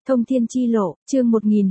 Thông thiên chi lộ, chương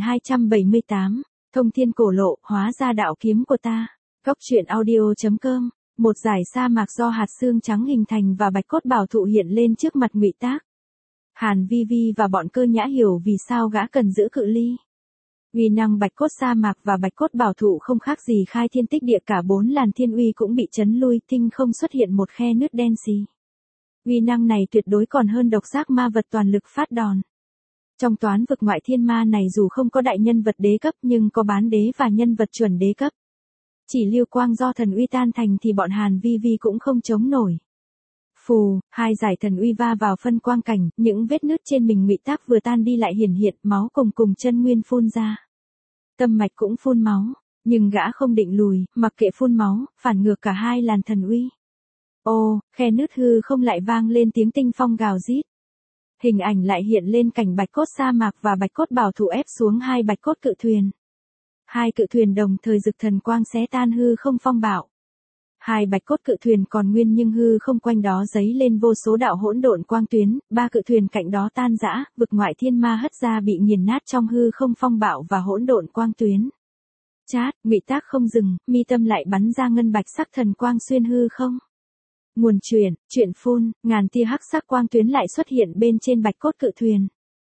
1278, thông thiên cổ lộ, hóa ra đạo kiếm của ta. Góc truyện audio.com, một dải sa mạc do hạt xương trắng hình thành và bạch cốt bảo thụ hiện lên trước mặt Ngụy Tác. Hàn Vi Vi và bọn Cơ Nhã hiểu vì sao gã cần giữ cự ly. Uy năng bạch cốt sa mạc và bạch cốt bảo thụ không khác gì khai thiên tích địa, cả 4 làn thiên uy cũng bị chấn lui, tinh không xuất hiện một khe nứt đen xì. Uy năng này tuyệt đối còn hơn độc giác ma vật toàn lực phát đòn. Trong toán vực ngoại thiên ma này dù không có đại nhân vật đế cấp nhưng có bán đế và nhân vật chuẩn đế cấp. Chỉ lưu quang do thần uy tan thành thì bọn Hàn Vi Vi cũng không chống nổi. Phù, hai giải thần uy va vào phân quang cảnh, những vết nứt trên mình Ngụy Tác vừa tan đi lại hiển hiện, máu cùng chân nguyên phun ra. Tâm mạch cũng phun máu, nhưng gã không định lùi, mặc kệ phun máu, phản ngược cả hai làn thần uy. Ô, khe nứt hư không lại vang lên tiếng tinh phong gào rít. Hình ảnh lại hiện lên cảnh bạch cốt sa mạc và bạch cốt bảo thụ ép xuống hai bạch cốt cự thuyền. Hai cự thuyền đồng thời rực thần quang xé tan hư không phong bạo. Hai bạch cốt cự thuyền còn nguyên nhưng hư không quanh đó giấy lên vô số đạo hỗn độn quang tuyến, ba cự thuyền cạnh đó tan rã, vực ngoại thiên ma hất ra bị nghiền nát trong hư không phong bạo và hỗn độn quang tuyến. Chát, Ngụy Tác không dừng, mi tâm lại bắn ra ngân bạch sắc thần quang xuyên hư không. Nguồn chuyện phun, ngàn tia hắc sắc quang tuyến lại xuất hiện bên trên bạch cốt cự thuyền.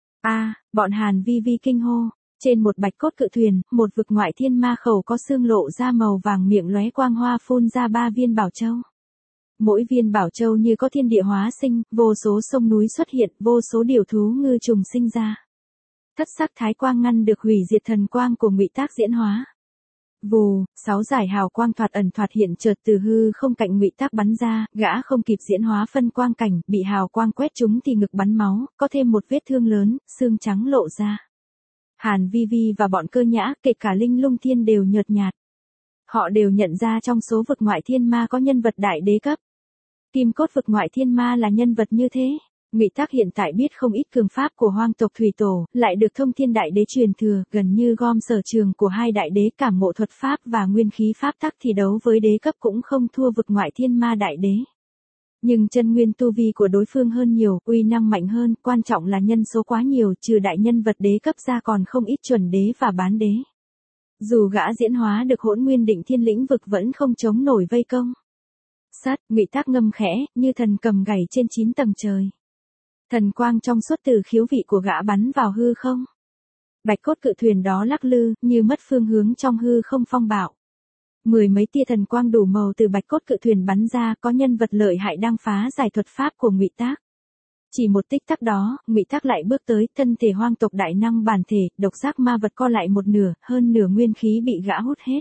Bọn Hàn Vi Vi kinh hô. Trên một bạch cốt cự thuyền, một vực ngoại thiên ma khẩu có xương lộ ra màu vàng, miệng lóe quang hoa phun ra 3 viên bảo châu. Mỗi viên bảo châu như có thiên địa hóa sinh, vô số sông núi xuất hiện, vô số điều thú ngư trùng sinh ra. Thất sắc thái quang ngăn được hủy diệt thần quang của Ngụy Tác diễn hóa. Vù, 6 giải hào quang thoạt ẩn thoạt hiện chợt từ hư không cạnh Ngụy Tác bắn ra, gã không kịp diễn hóa phân quang cảnh, bị hào quang quét trúng thì ngực bắn máu, có thêm một vết thương lớn, xương trắng lộ ra. Hàn Vi Vi và bọn Cơ Nhã, kể cả Linh Lung Thiên đều nhợt nhạt. Họ đều nhận ra trong số vực ngoại thiên ma có nhân vật đại đế cấp. Kim cốt vực ngoại thiên ma là nhân vật như thế. Ngụy Tác hiện tại biết không ít cường pháp của hoang tộc thủy tổ, lại được thông thiên đại đế truyền thừa, gần như gom sở trường của hai đại đế, cảm ngộ thuật pháp và nguyên khí pháp tắc thì đấu với đế cấp cũng không thua vực ngoại thiên ma đại đế. Nhưng chân nguyên tu vi của đối phương hơn nhiều, uy năng mạnh hơn, quan trọng là nhân số quá nhiều, trừ đại nhân vật đế cấp ra còn không ít chuẩn đế và bán đế. Dù gã diễn hóa được hỗn nguyên định thiên lĩnh vực vẫn không chống nổi vây công. Ngụy Tác ngâm khẽ, như thần cầm gảy trên 9 tầng trời. Thần quang trong suốt từ khiếu vị của gã bắn vào hư không. Bạch cốt cự thuyền đó lắc lư, như mất phương hướng trong hư không phong bạo. 10 mấy tia thần quang đủ màu từ bạch cốt cự thuyền bắn ra, có nhân vật lợi hại đang phá giải thuật pháp của Ngụy Tác. Chỉ một tích tắc đó, Ngụy Tác lại bước tới, thân thể hoang tộc đại năng bản thể, độc giác ma vật co lại một nửa, hơn nửa nguyên khí bị gã hút hết.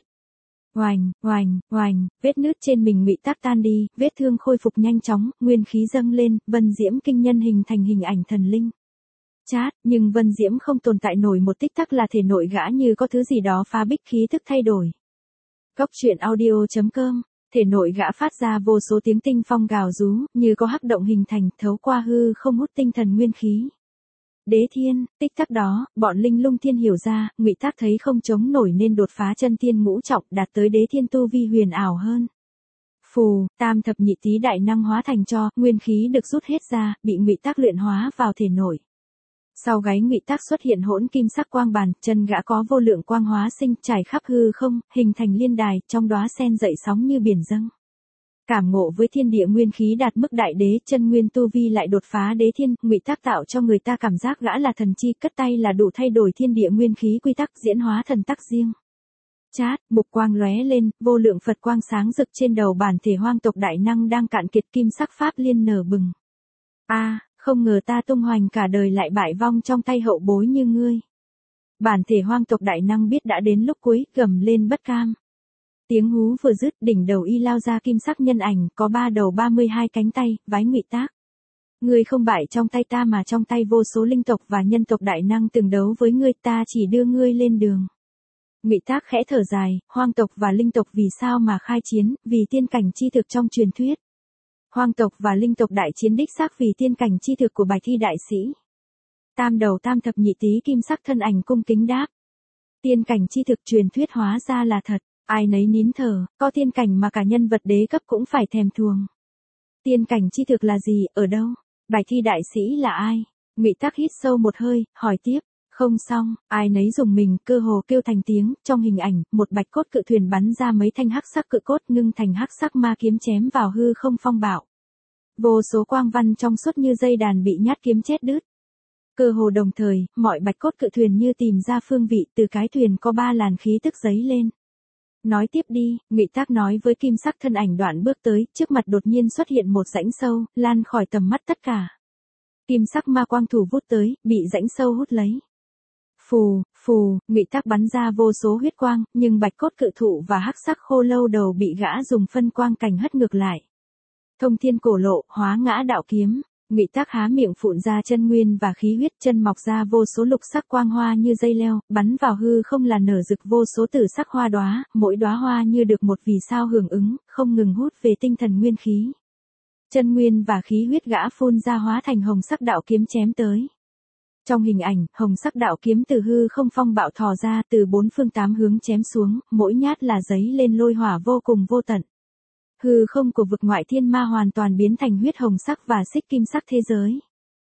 Oành, vết nứt trên mình Ngụy Tác tan đi, vết thương khôi phục nhanh chóng, nguyên khí dâng lên, vân diễm kinh nhân hình thành hình ảnh thần linh. Chát, nhưng vân diễm không tồn tại nổi một tích tắc là thể nội gã như có thứ gì đó phá bích, khí tức thay đổi. Góc truyện audio.com, thể nội gã phát ra vô số tiếng tinh phong gào rú, như có hắc động hình thành, thấu qua hư không hút tinh thần nguyên khí. Đế thiên, tích tắc đó, bọn Linh Lung Thiên hiểu ra, Ngụy Tác thấy không chống nổi nên đột phá chân thiên ngũ trọng, đạt tới đế thiên tu vi huyền ảo hơn. Phù, tam thập nhị tý đại năng hóa thành tro, nguyên khí được rút hết ra, bị Ngụy Tác luyện hóa vào thể nội. Sau gáy Ngụy Tác xuất hiện hỗn kim sắc quang bàn, chân gã có vô lượng quang hóa sinh, trải khắp hư không, hình thành liên đài, trong đóa sen dậy sóng như biển dâng. Cảm ngộ với thiên địa nguyên khí đạt mức đại đế, chân nguyên tu vi lại đột phá đế thiên, Ngụy Tác tạo cho người ta cảm giác gã là thần chi, cất tay là đủ thay đổi thiên địa nguyên khí quy tắc, diễn hóa thần tắc riêng. Chát, mục quang lóe lên, vô lượng Phật quang sáng rực trên đầu bản thể hoang tộc đại năng đang cạn kiệt, kim sắc pháp liên nở bừng. Không ngờ ta tung hoành cả đời lại bại vong trong tay hậu bối như ngươi. Bản thể hoang tộc đại năng biết đã đến lúc cuối, gầm lên bất cam. Tiếng hú vừa dứt, đỉnh đầu y lao ra kim sắc nhân ảnh, có 3 đầu 32 cánh tay, vái Ngụy Tác. Ngươi không bại trong tay ta mà trong tay vô số linh tộc và nhân tộc đại năng từng đấu với ngươi, ta chỉ đưa ngươi lên đường. Ngụy Tác khẽ thở dài, hoang tộc và linh tộc vì sao mà khai chiến, vì tiên cảnh chi thực trong truyền thuyết. Hoang tộc và linh tộc đại chiến đích xác vì tiên cảnh chi thực của Bạch Thi đại sĩ. Tam đầu tam thập nhị tý kim sắc thân ảnh cung kính đáp. Tiên cảnh chi thực truyền thuyết hóa ra là thật, ai nấy nín thở, có tiên cảnh mà cả nhân vật đế cấp cũng phải thèm thuồng. Tiên cảnh chi thực là gì, ở đâu? Bạch Thi đại sĩ là ai? Ngụy Tắc hít sâu một hơi, hỏi tiếp. Không xong, ai nấy dùng mình, cơ hồ kêu thành tiếng, trong hình ảnh, một bạch cốt cự thuyền bắn ra mấy thanh hắc sắc cự cốt ngưng thành hắc sắc ma kiếm chém vào hư không phong bạo. Vô số quang văn trong suốt như dây đàn bị nhát kiếm chết đứt. Cơ hồ đồng thời, mọi bạch cốt cự thuyền như tìm ra phương vị, từ cái thuyền có 3 làn khí tức giấy lên. Nói tiếp đi, Ngụy Tắc nói với kim sắc thân ảnh đoạn bước tới, trước mặt đột nhiên xuất hiện một rãnh sâu, lan khỏi tầm mắt tất cả. Kim sắc ma quang thủ vút tới, bị rãnh sâu hút lấy. Phù, phù, Ngụy Tắc bắn ra vô số huyết quang, nhưng bạch cốt cự thụ và hắc sắc khô lâu đầu bị gã dùng phân quang cảnh hất ngược lại. Thông thiên cổ lộ, hóa ngã đạo kiếm. Ngụy Tắc há miệng phụn ra chân nguyên và khí huyết, chân mọc ra vô số lục sắc quang hoa như dây leo, bắn vào hư không là nở rực vô số tử sắc hoa đóa, mỗi đóa hoa như được một vì sao hưởng ứng, không ngừng hút về tinh thần nguyên khí. Chân nguyên và khí huyết gã phun ra hóa thành hồng sắc đạo kiếm chém tới. Trong hình ảnh, hồng sắc đạo kiếm từ hư không phong bạo thò ra, từ 4 phương 8 hướng chém xuống, mỗi nhát là giấy lên lôi hỏa vô cùng vô tận. Hư không của vực ngoại thiên ma hoàn toàn biến thành huyết hồng sắc và xích kim sắc thế giới.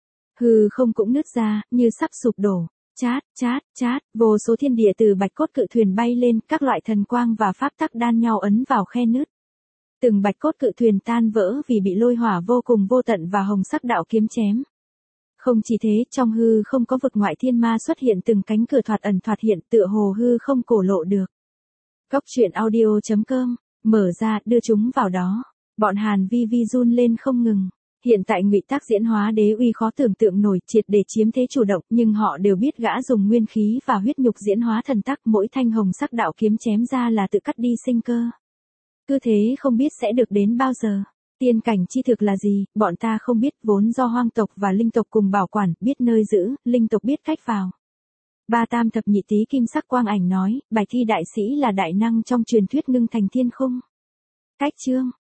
Hư không cũng nứt ra, như sắp sụp đổ. Chát, chát, chát, vô số thiên địa từ bạch cốt cự thuyền bay lên, các loại thần quang và pháp tắc đan nhau ấn vào khe nứt. Từng bạch cốt cự thuyền tan vỡ vì bị lôi hỏa vô cùng vô tận và hồng sắc đạo kiếm chém. Không chỉ thế, trong hư không có vực ngoại thiên ma xuất hiện từng cánh cửa thoạt ẩn thoạt hiện, tựa hồ hư không cổ lộ được. Góc truyện audio.com, mở ra, đưa chúng vào đó. Bọn Hàn Vi Vi run lên không ngừng. Hiện tại Ngụy Tắc diễn hóa đế uy khó tưởng tượng nổi, triệt để chiếm thế chủ động, nhưng họ đều biết gã dùng nguyên khí và huyết nhục diễn hóa thần tắc, mỗi thanh hồng sắc đạo kiếm chém ra là tự cắt đi sinh cơ. Cứ thế không biết sẽ được đến bao giờ. Tiên cảnh chi thực là gì, bọn ta không biết, vốn do hoang tộc và linh tộc cùng bảo quản, biết nơi giữ, linh tộc biết cách vào. Ba tam thập nhị tý kim sắc quang ảnh nói, Bạch Thi đại sĩ là đại năng trong truyền thuyết ngưng thành thiên khung. Cách chương